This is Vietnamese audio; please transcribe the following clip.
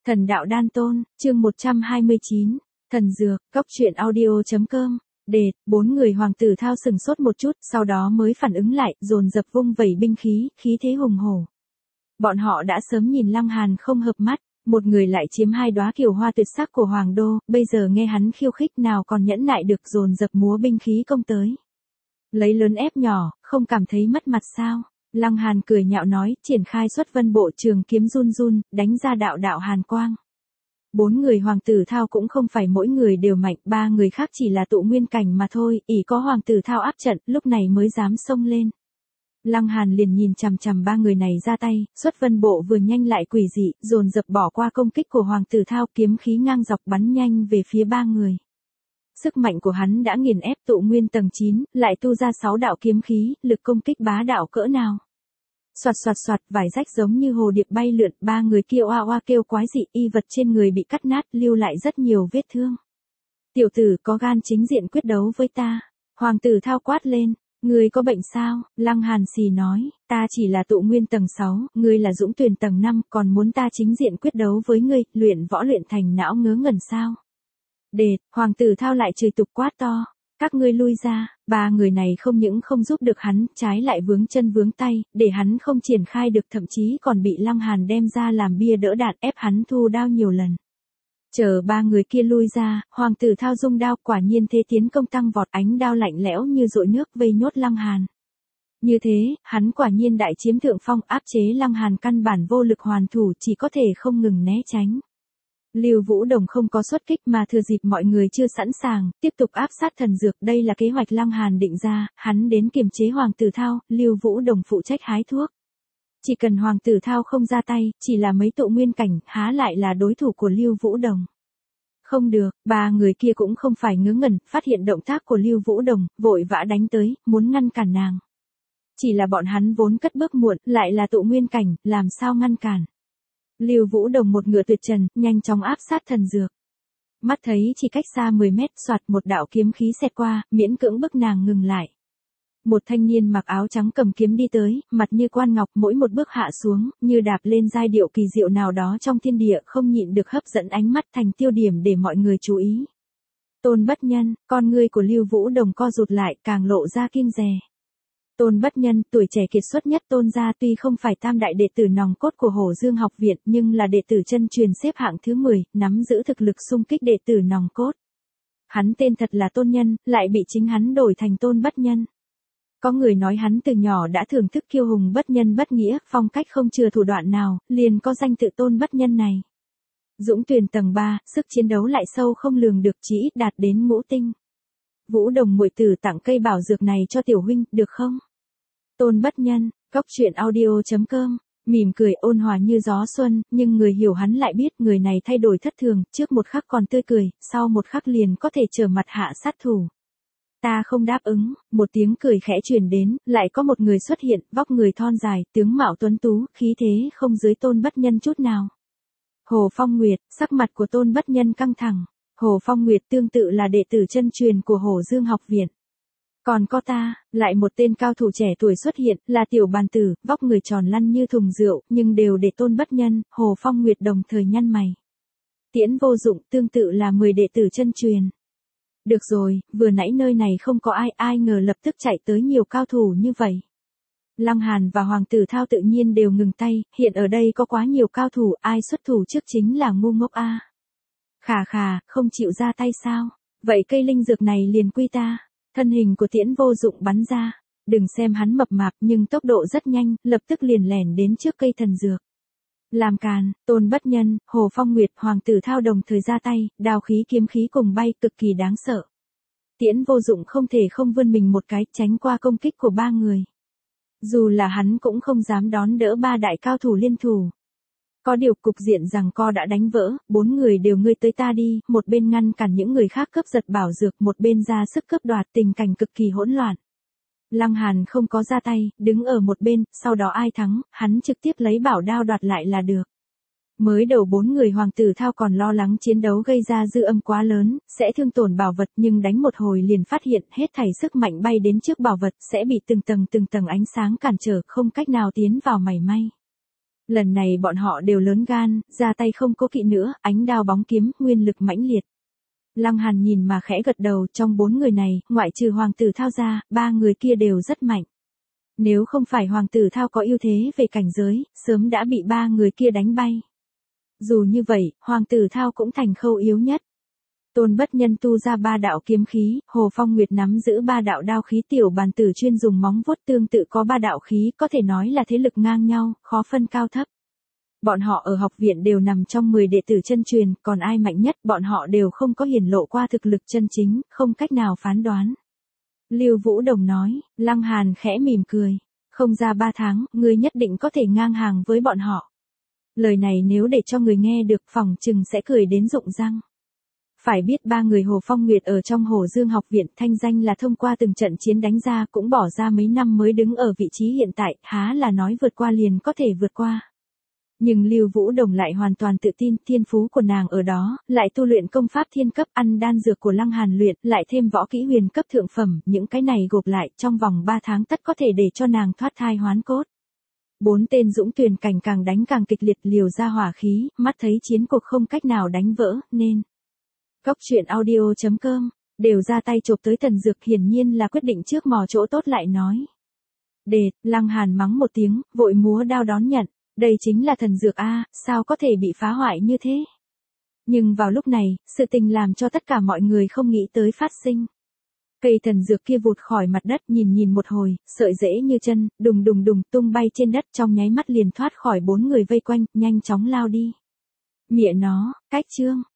Thần đạo đan tôn, chương 129, thần dược, cóc truyện audio.com. Đệt, 4 người hoàng tử Thao sừng sốt một chút, sau đó mới phản ứng lại, dồn dập vung vẩy binh khí, khí thế hùng hổ. Bọn họ đã sớm nhìn Lăng Hàn không hợp mắt, một người lại chiếm 2 đóa kiều hoa tuyệt sắc của hoàng đô, bây giờ nghe hắn khiêu khích nào còn nhẫn nại được, dồn dập múa binh khí công tới. Lấy lớn ép nhỏ, không cảm thấy mất mặt sao? Lăng Hàn cười nhạo nói, triển khai xuất vân bộ trường kiếm run run, đánh ra đạo đạo hàn quang. 4 người hoàng tử Thao cũng không phải mỗi người đều mạnh, 3 người khác chỉ là tụ nguyên cảnh mà thôi, ỷ có hoàng tử Thao áp trận, lúc này mới dám xông lên. Lăng Hàn liền nhìn chằm chằm 3 người này ra tay, xuất vân bộ vừa nhanh lại quỷ dị, dồn dập bỏ qua công kích của hoàng tử Thao, kiếm khí ngang dọc bắn nhanh về phía 3 người. Sức mạnh của hắn đã nghiền ép tụ nguyên tầng 9, lại tu ra 6 đạo kiếm khí, lực công kích bá đạo cỡ nào. Soạt soạt soạt, vải rách giống như hồ điệp bay lượn, 3 người kia oa oa kêu quái dị, y vật trên người bị cắt nát, lưu lại rất nhiều vết thương. Tiểu tử có gan chính diện quyết đấu với ta. Hoàng tử Thao quát lên, ngươi có bệnh sao? Lăng Hàn xì nói, ta chỉ là tụ nguyên tầng 6, ngươi là dũng tuyền tầng 5, còn muốn ta chính diện quyết đấu với ngươi, luyện võ luyện thành não ngớ ngẩn sao? Đệt, hoàng tử Thao lại chửi tục quát to. Các ngươi lui ra, 3 người này không những không giúp được hắn, trái lại vướng chân vướng tay, để hắn không triển khai được, thậm chí còn bị Lăng Hàn đem ra làm bia đỡ đạn, ép hắn thu đao nhiều lần. Chờ 3 người kia lui ra, hoàng tử Thao dung đao, quả nhiên thế tiến công tăng vọt, ánh đao lạnh lẽo như dội nước vây nhốt Lăng Hàn. Như thế, hắn quả nhiên đại chiếm thượng phong, áp chế Lăng Hàn căn bản vô lực hoàn thủ, chỉ có thể không ngừng né tránh. Lưu Vũ Đồng không có xuất kích mà thừa dịp mọi người chưa sẵn sàng, tiếp tục áp sát thần dược, đây là kế hoạch Lăng Hàn định ra, hắn đến kiềm chế hoàng tử Thao, Lưu Vũ Đồng phụ trách hái thuốc. Chỉ cần hoàng tử Thao không ra tay, chỉ là mấy tụ nguyên cảnh, há lại là đối thủ của Lưu Vũ Đồng. Không được, 3 người kia cũng không phải ngớ ngẩn, phát hiện động tác của Lưu Vũ Đồng, vội vã đánh tới, muốn ngăn cản nàng. Chỉ là bọn hắn vốn cất bước muộn, lại là tụ nguyên cảnh, làm sao ngăn cản. Lưu Vũ Đồng một ngựa tuyệt trần, nhanh chóng áp sát thần dược. Mắt thấy chỉ cách xa 10 mét, soạt một đạo kiếm khí xẹt qua, miễn cưỡng bức nàng ngừng lại. Một thanh niên mặc áo trắng cầm kiếm đi tới, mặt như quan ngọc, mỗi một bước hạ xuống, như đạp lên giai điệu kỳ diệu nào đó trong thiên địa, không nhịn được hấp dẫn ánh mắt, thành tiêu điểm để mọi người chú ý. Tôn Bất Nhân, con ngươi của Lưu Vũ Đồng co rụt lại, càng lộ ra kim dè. Tôn Bất Nhân, tuổi trẻ kiệt xuất nhất Tôn gia, tuy không phải tam đại đệ tử nòng cốt của Hổ Dương học viện, nhưng là đệ tử chân truyền xếp hạng thứ 10, nắm giữ thực lực xung kích đệ tử nòng cốt. Hắn tên thật là Tôn Nhân, lại bị chính hắn đổi thành Tôn Bất Nhân. Có người nói hắn từ nhỏ đã thưởng thức kiêu hùng bất nhân bất nghĩa, phong cách không chừa thủ đoạn nào, liền có danh tự Tôn Bất Nhân này. Dũng tuyền tầng 3, sức chiến đấu lại sâu không lường được, chỉ ít đạt đến ngũ tinh. Vũ Đồng muội tử tặng cây bảo dược này cho tiểu huynh, được không? Tôn Bất Nhân, cóc truyện audio.com, mỉm cười ôn hòa như gió xuân, nhưng người hiểu hắn lại biết người này thay đổi thất thường, trước một khắc còn tươi cười, sau một khắc liền có thể trở mặt hạ sát thủ. Ta không đáp ứng, một tiếng cười khẽ truyền đến, lại có một người xuất hiện, vóc người thon dài, tướng mạo tuấn tú, khí thế không dưới Tôn Bất Nhân chút nào. Hồ Phong Nguyệt, sắc mặt của Tôn Bất Nhân căng thẳng. Hồ Phong Nguyệt tương tự là đệ tử chân truyền của Hổ Dương học viện. Còn có ta, lại một tên cao thủ trẻ tuổi xuất hiện, là Tiểu Bàn Tử, vóc người tròn lăn như thùng rượu, nhưng đều để Tôn Bất Nhân, Hồ Phong Nguyệt đồng thời nhăn mày. Tiễn Vô Dụng tương tự là 10 đệ tử chân truyền. Được rồi, vừa nãy nơi này không có ai ngờ lập tức chạy tới nhiều cao thủ như vậy. Lăng Hàn và hoàng tử Thao tự nhiên đều ngừng tay, hiện ở đây có quá nhiều cao thủ, ai xuất thủ trước chính là ngu ngốc a. Khà khà, không chịu ra tay sao? Vậy cây linh dược này liền quy ta. Thân hình của Tiễn Vô Dụng bắn ra. Đừng xem hắn mập mạp nhưng tốc độ rất nhanh, lập tức liền lẻn đến trước cây thần dược. Làm càn, Tôn Bất Nhân, Hồ Phong Nguyệt, hoàng tử Thao đồng thời ra tay, đao khí kiếm khí cùng bay, cực kỳ đáng sợ. Tiễn Vô Dụng không thể không vươn mình một cái, tránh qua công kích của 3 người. Dù là hắn cũng không dám đón đỡ 3 đại cao thủ liên thủ. Có điều cục diện giằng co đã đánh vỡ, 4 người đều ngươi tới ta đi, một bên ngăn cản những người khác cướp giật bảo dược, một bên ra sức cướp đoạt, tình cảnh cực kỳ hỗn loạn. Lăng Hàn không có ra tay, đứng ở một bên, sau đó ai thắng, hắn trực tiếp lấy bảo đao đoạt lại là được. Mới đầu 4 người hoàng tử Thao còn lo lắng chiến đấu gây ra dư âm quá lớn, sẽ thương tổn bảo vật, nhưng đánh một hồi liền phát hiện hết thảy sức mạnh bay đến trước bảo vật sẽ bị từng tầng ánh sáng cản trở, không cách nào tiến vào mảy may. Lần này bọn họ đều lớn gan, ra tay không cố kỵ nữa, ánh đao bóng kiếm, nguyên lực mãnh liệt. Lăng Hàn nhìn mà khẽ gật đầu, trong 4 người này, ngoại trừ Hoàng tử Thao ra, 3 người kia đều rất mạnh. Nếu không phải Hoàng tử Thao có ưu thế về cảnh giới, sớm đã bị 3 người kia đánh bay. Dù như vậy, Hoàng tử Thao cũng thành khâu yếu nhất. Tôn Bất Nhân tu ra 3 đạo kiếm khí, Hồ Phong Nguyệt nắm giữ 3 đạo đao khí, Tiểu Bàn Tử chuyên dùng móng vuốt tương tự có 3 đạo khí, có thể nói là thế lực ngang nhau, khó phân cao thấp. Bọn họ ở học viện đều nằm trong 10 đệ tử chân truyền, còn ai mạnh nhất, bọn họ đều không có hiển lộ qua thực lực chân chính, không cách nào phán đoán. Lưu Vũ Đồng nói, Lăng Hàn khẽ mỉm cười, không ra 3 tháng, ngươi nhất định có thể ngang hàng với bọn họ. Lời này nếu để cho người nghe được, phỏng chừng sẽ cười đến rụng răng. Phải biết 3 người Hồ Phong Nguyệt ở trong Hồ Dương học viện, thanh danh là thông qua từng trận chiến đánh ra, cũng bỏ ra mấy năm mới đứng ở vị trí hiện tại, há là nói vượt qua liền có thể vượt qua. Nhưng Lưu Vũ Đồng lại hoàn toàn tự tin, thiên phú của nàng ở đó, lại tu luyện công pháp thiên cấp, ăn đan dược của Lăng Hàn luyện, lại thêm võ kỹ huyền cấp thượng phẩm, những cái này gộp lại, trong vòng 3 tháng tất có thể để cho nàng thoát thai hoán cốt. 4 tên dũng tuyển cảnh càng đánh càng kịch liệt, liều ra hỏa khí, mắt thấy chiến cuộc không cách nào đánh vỡ, nên Cóc truyện audio.com đều ra tay chộp tới thần dược, hiển nhiên là quyết định trước mò chỗ tốt lại nói. Đệt, Lăng Hàn mắng một tiếng, vội múa đao đón nhận, đây chính là thần dược a, sao có thể bị phá hoại như thế? Nhưng vào lúc này, sự tình làm cho tất cả mọi người không nghĩ tới phát sinh. Cây thần dược kia vụt khỏi mặt đất, nhìn một hồi, sợi rễ như chân, đùng đùng đùng tung bay trên đất, trong nháy mắt liền thoát khỏi 4 người vây quanh, nhanh chóng lao đi. Mẹ nó, cách chương.